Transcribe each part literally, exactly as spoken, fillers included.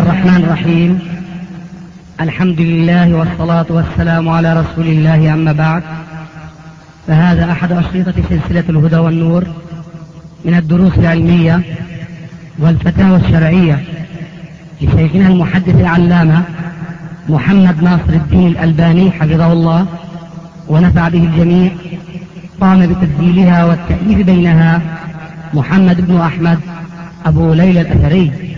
الرحمن الرحيم. الحمد لله والصلاة والسلام على رسول الله، أما بعد، فهذا أحد أشرطة سلسلة الهدى والنور من الدروس العلمية والفتاوى الشرعية لشيخنا المحدث العلامة محمد ناصر الدين الألباني حفظه الله ونفع به الجميع. قام بتسجيلها والتأليف بينها محمد بن أحمد أبو ليلى الأثري.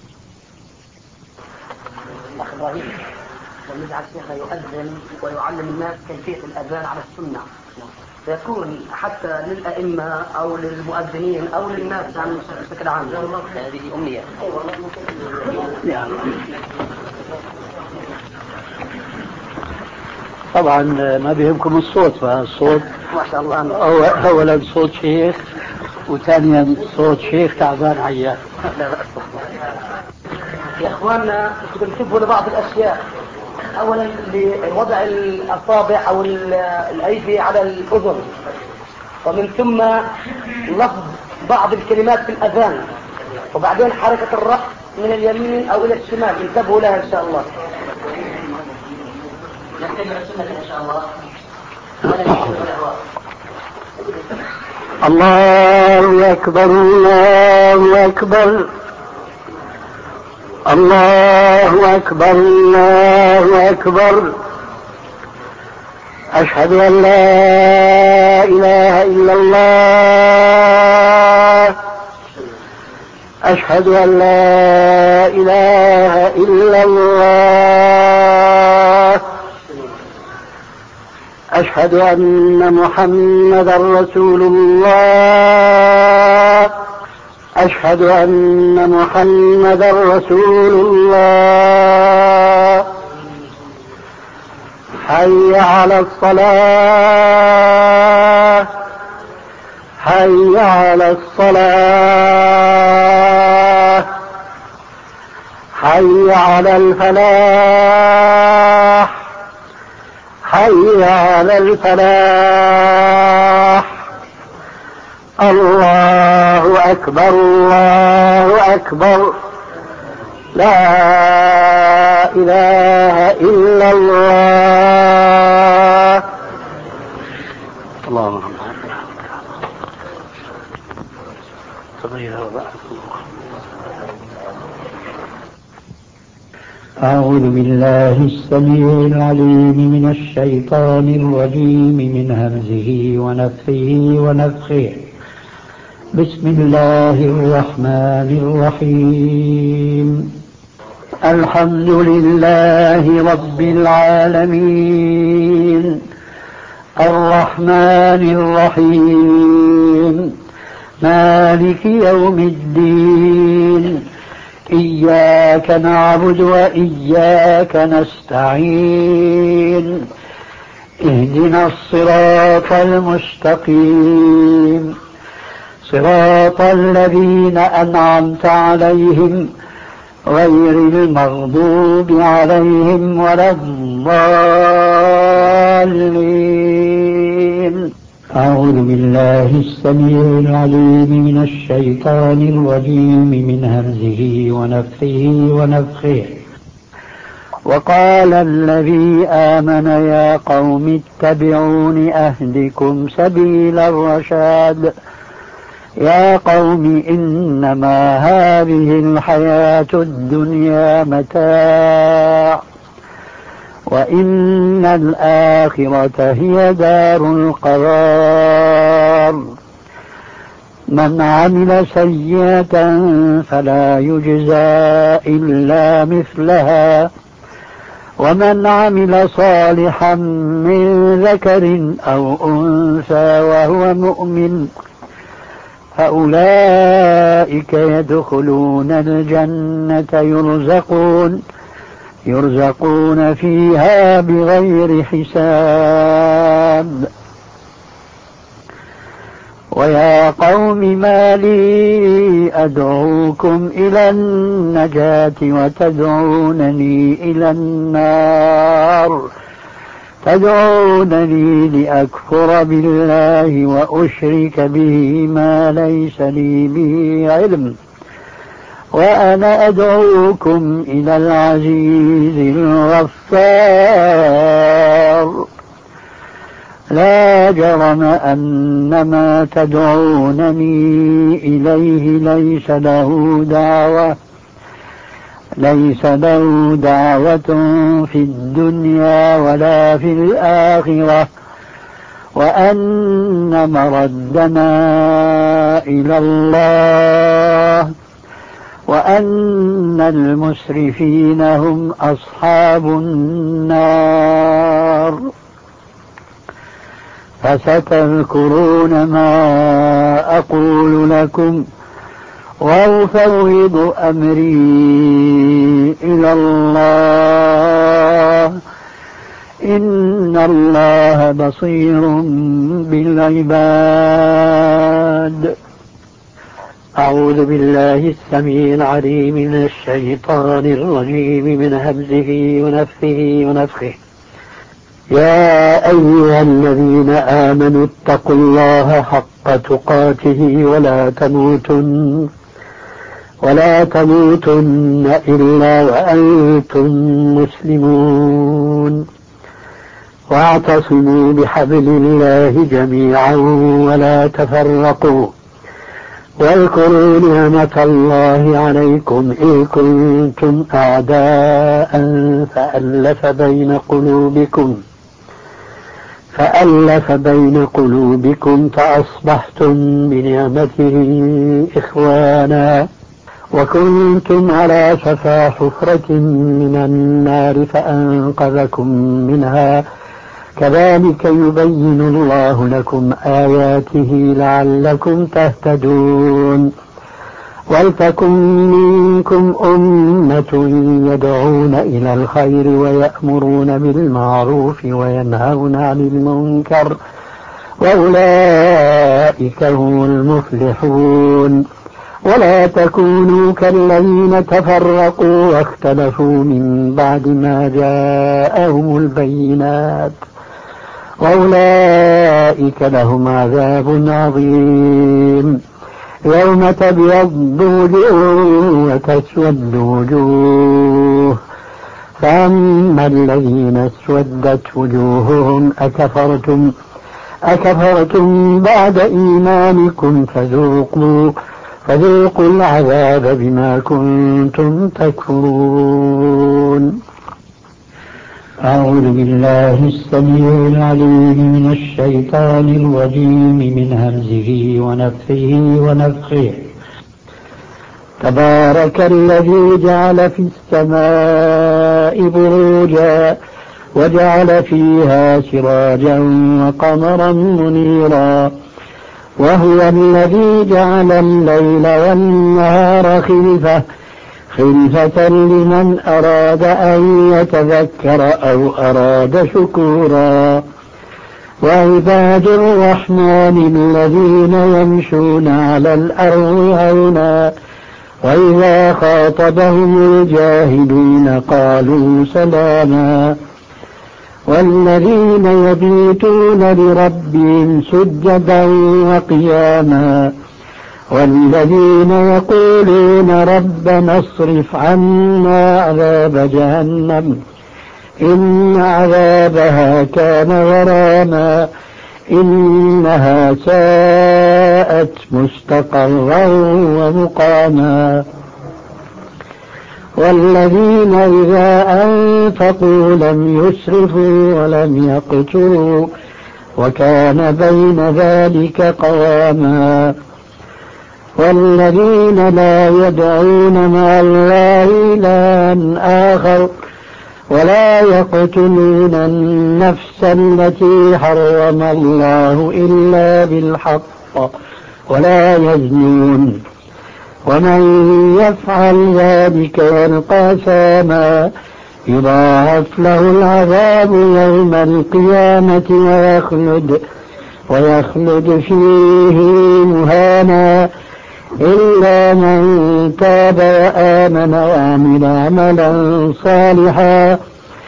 أخ إبراهيم، ونجعل شيخنا يؤذن ويعلم الناس كيفية الأذان على السنة، فيكون حتى للأئمة أو للمؤذنين أو للناس يعني بشكل عام. هذه أمنية. طبعا ما بيهمكم الصوت، فالصوت ما شاء الله. أولا صوت شيخ، وثانيا صوت شيخ تعبان عيان. لا بأس. يا إخواننا تنتبهوا لبعض الأشياء. أولا لوضع الأصابع أو الأيدي على الأذن، ومن ثم لفظ بعض الكلمات في الأذان، وبعدين حركة الرأس من اليمين أو إلى الشمال. انتبهوا لها إن شاء الله. نتبع السنة إن شاء الله. الله أكبر، الله أكبر، الله أكبر، الله أكبر. أشهد أن لا إله إلا الله، أشهد أن لا إله إلا الله، أشهد أن محمدا رسول الله، أشهد أن محمدا رسول الله. حي على الصلاة، حي على الصلاة، حي على الفلاح، حي على الفلاح. الله أكبر، الله أكبر، لا إله إلا الله. اللهم أعوذ بالله السميع العليم من الشيطان الرجيم، من همزه ونفخه ونفخه. بسم الله الرحمن الرحيم. الحمد لله رب العالمين، الرحمن الرحيم، مالك يوم الدين. إياك نعبد وإياك نستعين. اهدنا الصراط المستقيم، صراط الذين أنعمت عليهم غير المغضوب عليهم ولا الضالين. أعوذ بالله السميع العليم من الشيطان الرجيم، من همزه ونفخه ونفخه. وقال الذي آمن يا قوم اتبعون أهدكم سبيل الرشاد. يا قوم إنما هذه الحياة الدنيا متاع، وإن الآخرة هي دار القرار. من عمل سيئة فلا يجزى إلا مثلها، ومن عمل صالحا من ذكر أو أنثى وهو مؤمن فأولئك يدخلون الجنة يرزقون يرزقون فيها بغير حساب. ويا قوم ما لي أدعوكم إلى النجاة وتدعونني إلى النار، تدعونني لأكفر بالله وأشرك به ما ليس لي به علم، وأنا أدعوكم إلى العزيز الغفار. لا جرم أن ما تدعونني إليه ليس له دعوة ليس له دعوة في الدنيا ولا في الآخرة، وأن مردنا إلى الله، وأن المسرفين هم أصحاب النار. فستذكرون ما أقول لكم وأفوض أمري إلى الله، إن الله بصير بالعباد. أعوذ بالله السميع العليم من الشيطان الرجيم من همزه ونفثه ونفخه. يا أيها الذين آمنوا اتقوا الله حق تقاته ولا تموتن ولا تموتن إلا وأنتم مسلمون، واعتصموا بحبل الله جميعا ولا تفرقوا، واذكروا نعمة الله عليكم إذ كنتم أعداء فألف بين قلوبكم فألف بين قلوبكم فأصبحتم بنعمته إخوانا، وكنتم على شفا حفرة من النار فأنقذكم منها، كذلك يبين الله لكم آياته لعلكم تهتدون. ولتكن منكم أمة يدعون إلى الخير ويأمرون بالمعروف وينهون عن المنكر، وأولئك هم المفلحون. ولا تكونوا كالذين تفرقوا واختلفوا من بعد ما جاءهم البينات، وأولئك لهم عذاب عظيم. يوم تبيض وجوه وتسود وجوه، فأما الذين اسودت وجوههم أكفرتم أكفرتم بعد إيمانكم فذوقوا فذوقوا العذاب بما كنتم تكفرون. أعوذ بالله السميع العليم من الشيطان الرجيم من همزه ونفثه ونفخه. تبارك الذي جعل في السماء بروجا وجعل فيها سراجا وقمرا منيرا، وهو الذي جعل الليل والنهار خلفة خلفة لمن أراد أن يتذكر أو أراد شكورا. وعباد الرحمن الذين يمشون على الأرض هونا وإذا خاطبهم الجاهلون قالوا سلاما. والذين يبيتون لربهم سجدا وقياما، والذين يقولون ربنا اصرف عنا عذاب جهنم إن عذابها كان غراما إنها ساءت مستقرا ومقاما. والذين إذا أنفقوا لم يسرفوا ولم يقتروا وكان بين ذلك قواما. والذين لا يدعون مع الله إلها آخر ولا يقتلون النفس التي حرم الله إلا بالحق ولا يزنون ومن يفعل ذلك يلقى ساما يضاعف له العذاب يوم القيامة ويخلد ويخلد فيه مهانا إلا من تاب وآمن وعمل عملا صالحا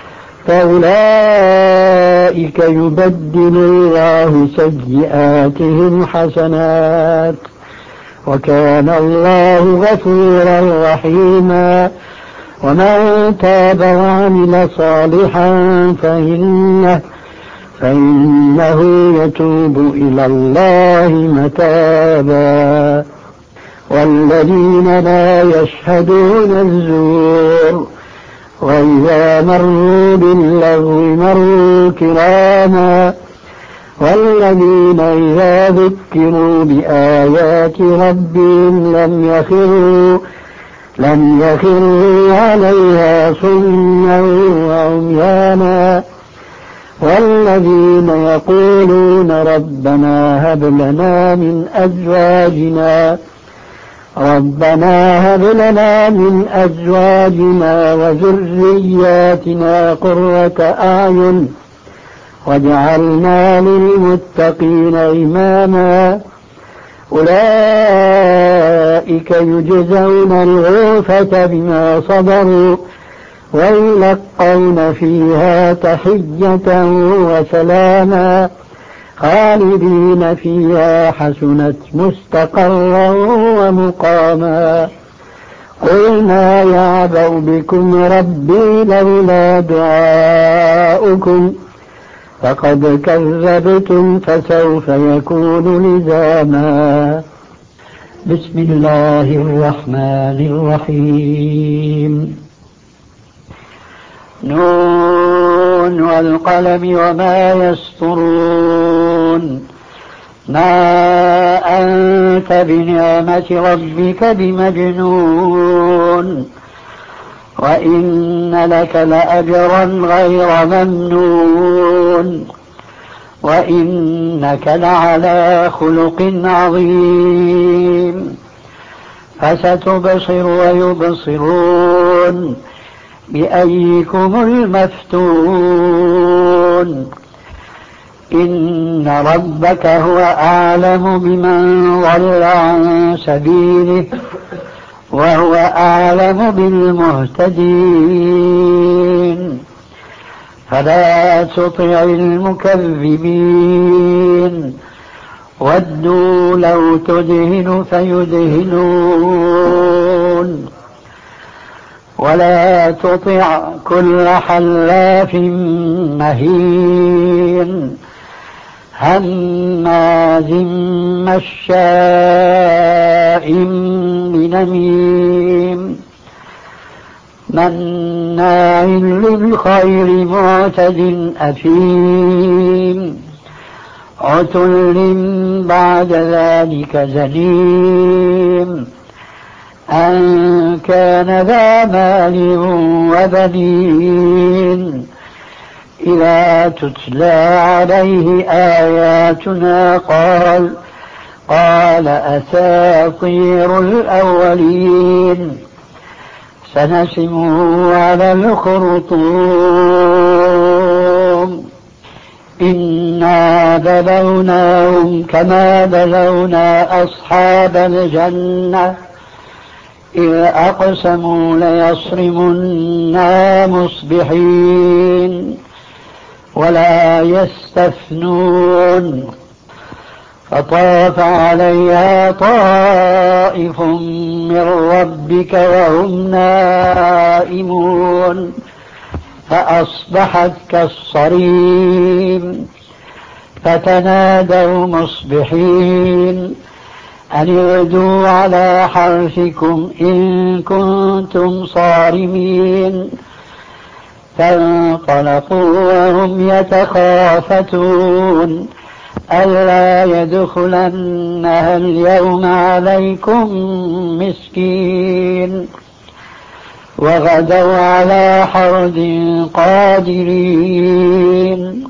فأولئك يبدل الله سيئاتهم حسنات وكان الله غفورا رحيما. ومن تاب وعمل صالحا فإنه, فإنه يتوب إلى الله متابا. والذين لا يشهدون الزور وإذا مروا باللغو مروا كراما. والذين إذا ذكروا بآيات ربهم لم يخروا لم يخروا عليها صما وعميانا. والذين يقولون ربنا هب لنا من أزواجنا ربنا هب لنا من أزواجنا وذرياتنا قرة أعين واجعلنا للمتقين إماما. أولئك يجزون الغرفة بما صبروا ويلقون فيها تحية وسلاما خالدين فيها حسنت مستقرا ومقاما. قل ما يعبأ بكم ربي لولا دعاؤكم فقد كذبتم فسوف يكون لزاما. بسم الله الرحمن الرحيم. نون والقلم وما يسطرون. ما أنت بنعمة ربك بمجنون وإن لك لأجرا غير ممنون وإنك لعلى خلق عظيم. فستبصر ويبصرون بأيكم المفتون. إن ربك هو أعلم بمن ضل عن سبيله وهو أعلم بالمهتدين. فلا تطع المكذبين ودوا لو تدهن فيدهنون ولا تطع كل حلاف مهين هماز مشاء بنميم مناع للخير معتد أثيم عتل بعد ذلك زنيم أن كان ذا مال وبنين إذا تتلى عليه آياتنا قال قال أساطير الأولين سنسمه على الخرطوم. إنا بلوناهم كما بلونا أصحاب الجنة إذ أقسموا ليصرمنا مصبحين ولا يستثنون. فطاف عليها طائف من ربك وهم نائمون فأصبحت كالصريم. فتنادوا مصبحين أن اغدوا على حرثكم إن كنتم صارمين. فانطلقوا وهم يتخافتون ألا يدخلنها اليوم عليكم مسكين وغدوا على حرد قادرين.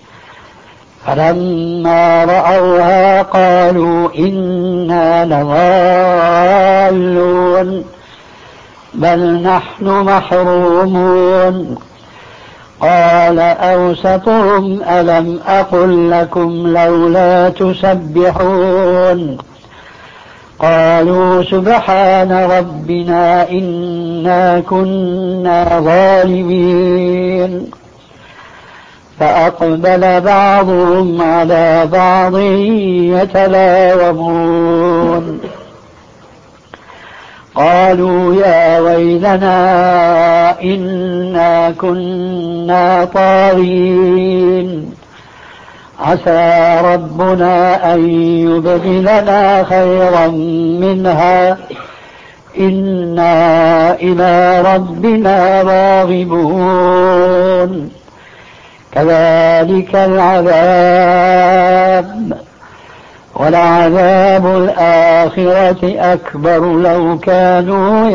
فلما رأوها قالوا إنا لضالون بل نحن محرومون. قال أوسطهم ألم أقل لكم لولا تسبحون قالوا سبحان ربنا إنا كنا ظالمين. فأقبل بعضهم على بعض يتلاومون قالوا يا ويلنا إنا كنا طاغين عسى ربنا أن يبدلنا خيرا منها إنا إلى ربنا راغبون كذلك العذاب ولعذاب الآخرة أكبر لو كانوا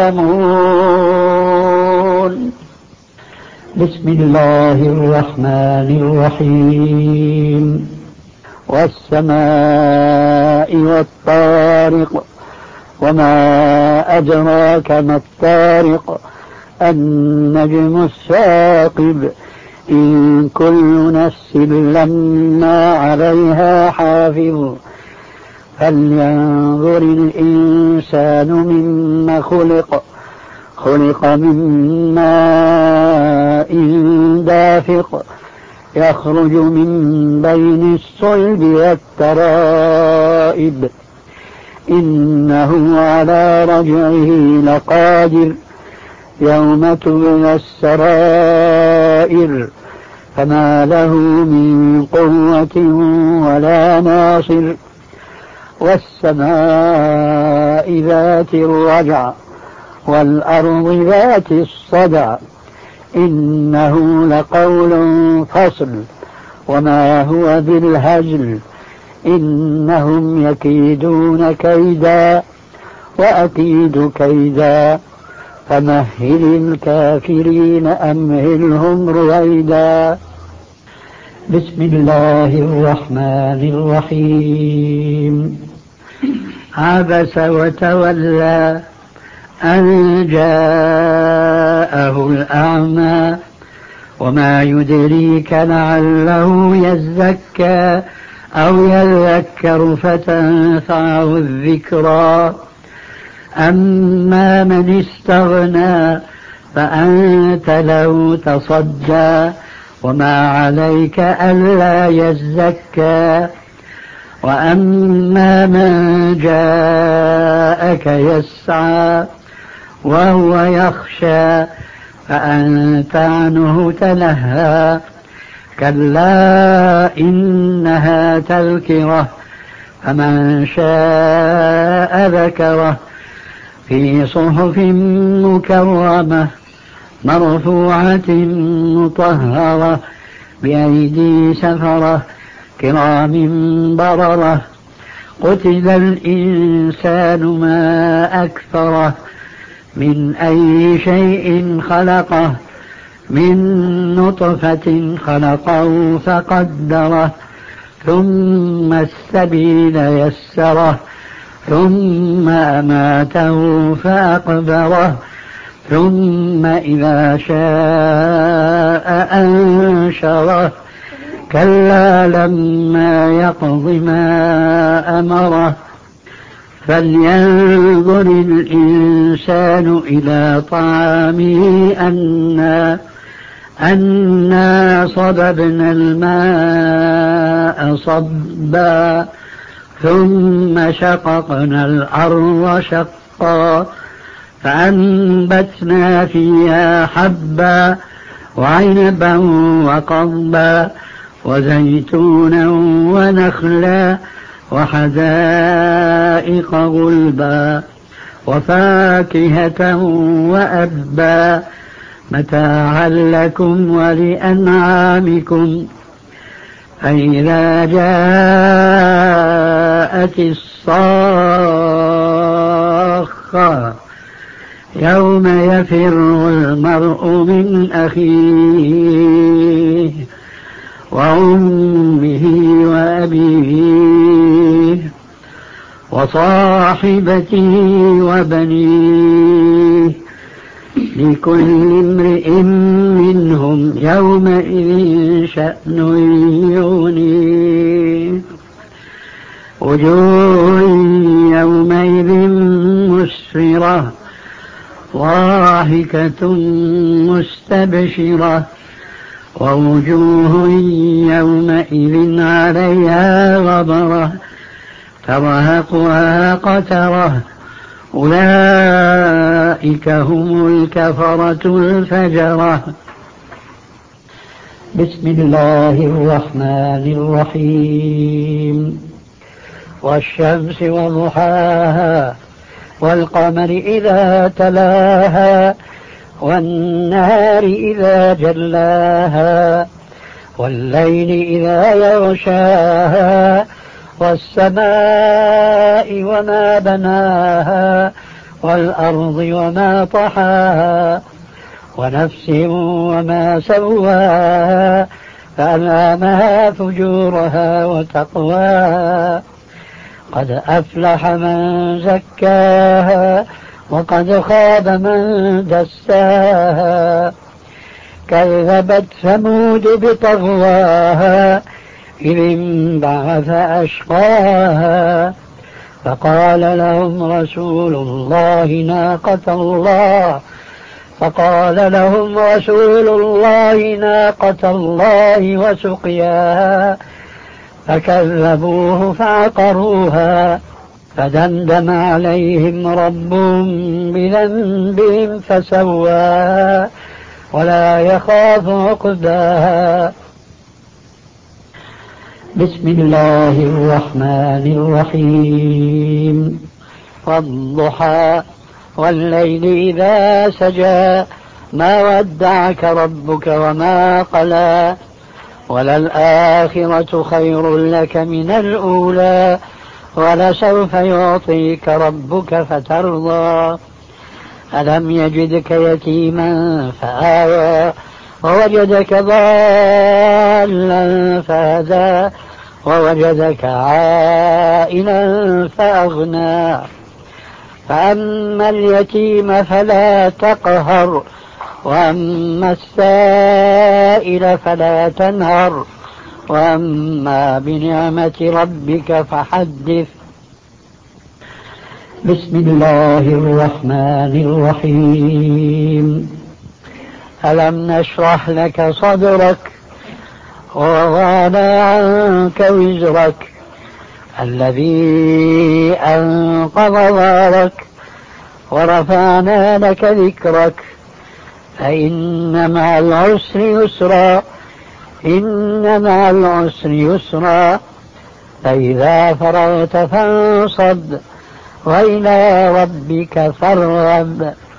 يعلمون. بسم الله الرحمن الرحيم. والسماء والطارق وما أدراك ما الطارق النجم الثاقب إن كل نفس لما عليها حافظ فلينظر الإنسان مما خلق خلق من ماء دافق يخرج من بين الصلب والترائب إنه على رجعه لقادر يوم تبلى السرائر فما له من قوة ولا ناصر. والسماء ذات الرجع والأرض ذات الصدع إنه لقول فصل وما هو بالهزل إنهم يكيدون كيدا وأكيد كيدا فمهل الكافرين أمهلهم رويدا. بسم الله الرحمن الرحيم. عبس وتولى أن جاءه الأعمى وما يدريك لعله يزكى أو يذكر فتنفعه الذكرى أما من استغنى فأنت له تصدى وما عليك ألا يزكى وأما من جاءك يسعى وهو يخشى فأنت عنه تلهى كلا إنها تذكرة فمن شاء ذكره في صحف مكرمة مرفوعة مطهرة بأيدي سفرة كرام بررة قتل الإنسان ما أكفره من أي شيء خلقه من نطفة خلقه فقدره ثم السبيل يسره ثم أماته فأقبره ثم إذا شاء أنشره كلا لما يقض ما أمره فلينظر الإنسان إلى طعامه أنا أنا صببنا الماء صبا ثم شققنا الأرض شقا فأنبتنا فيها حبا وعنبا وقضبا وزيتونا ونخلا وحدائق غلبا وفاكهة وأبا متاعا لكم ولأنعامكم فإذا جاءت الصاخة يوم يفر المرء من أخيه وأمه وأبيه وصاحبته وبنيه لكل امرئ منهم يومئذ شأن يغنيه وجوه يومئذ مسفرة ضاحكة مستبشرة ووجوه يومئذ عليها غبرة ترهقها قترة أولئك هم الكفرة الفجرة. بسم الله الرحمن الرحيم. والشمس وضحاها والقمر إذا تلاها والنهار إذا جلاها والليل إذا يغشاها والسماء وما بناها والأرض وما طحاها ونفس وما سواها فألهمها فجورها وتقواها قد أفلح من زكاها وقد خاب من دساها كذبت ثمود بطغواها إذ انبعث أشقاها فقال لهم رسول الله ناقة الله فقال لهم رسول الله ناقة الله وسقياها فكذبوه فعقروها فدمدم عليهم ربهم بذنبهم فسواها ولا يخاف عقباها. بسم الله الرحمن الرحيم. والضحى والليل إذا سجى ما ودعك ربك وما قلى وللآخرة خير لك من الأولى ولسوف يعطيك ربك فترضى ألم يجدك يتيما فآوى ووجدك ضالا فهدى ووجدك عائلا فأغنى فأما اليتيم فلا تقهر وأما السائل فلا تنهر وأما بنعمة ربك فحدث. بسم الله الرحمن الرحيم. ألم نشرح لك صدرك ووضعنا عنك وزرك الذي أنقض ظهرك ورفعنا لك ذكرك فإن مع العسر يسرا إن مع العسر يسرا فإذا فرغت فانصب وإلى ربك فارغب.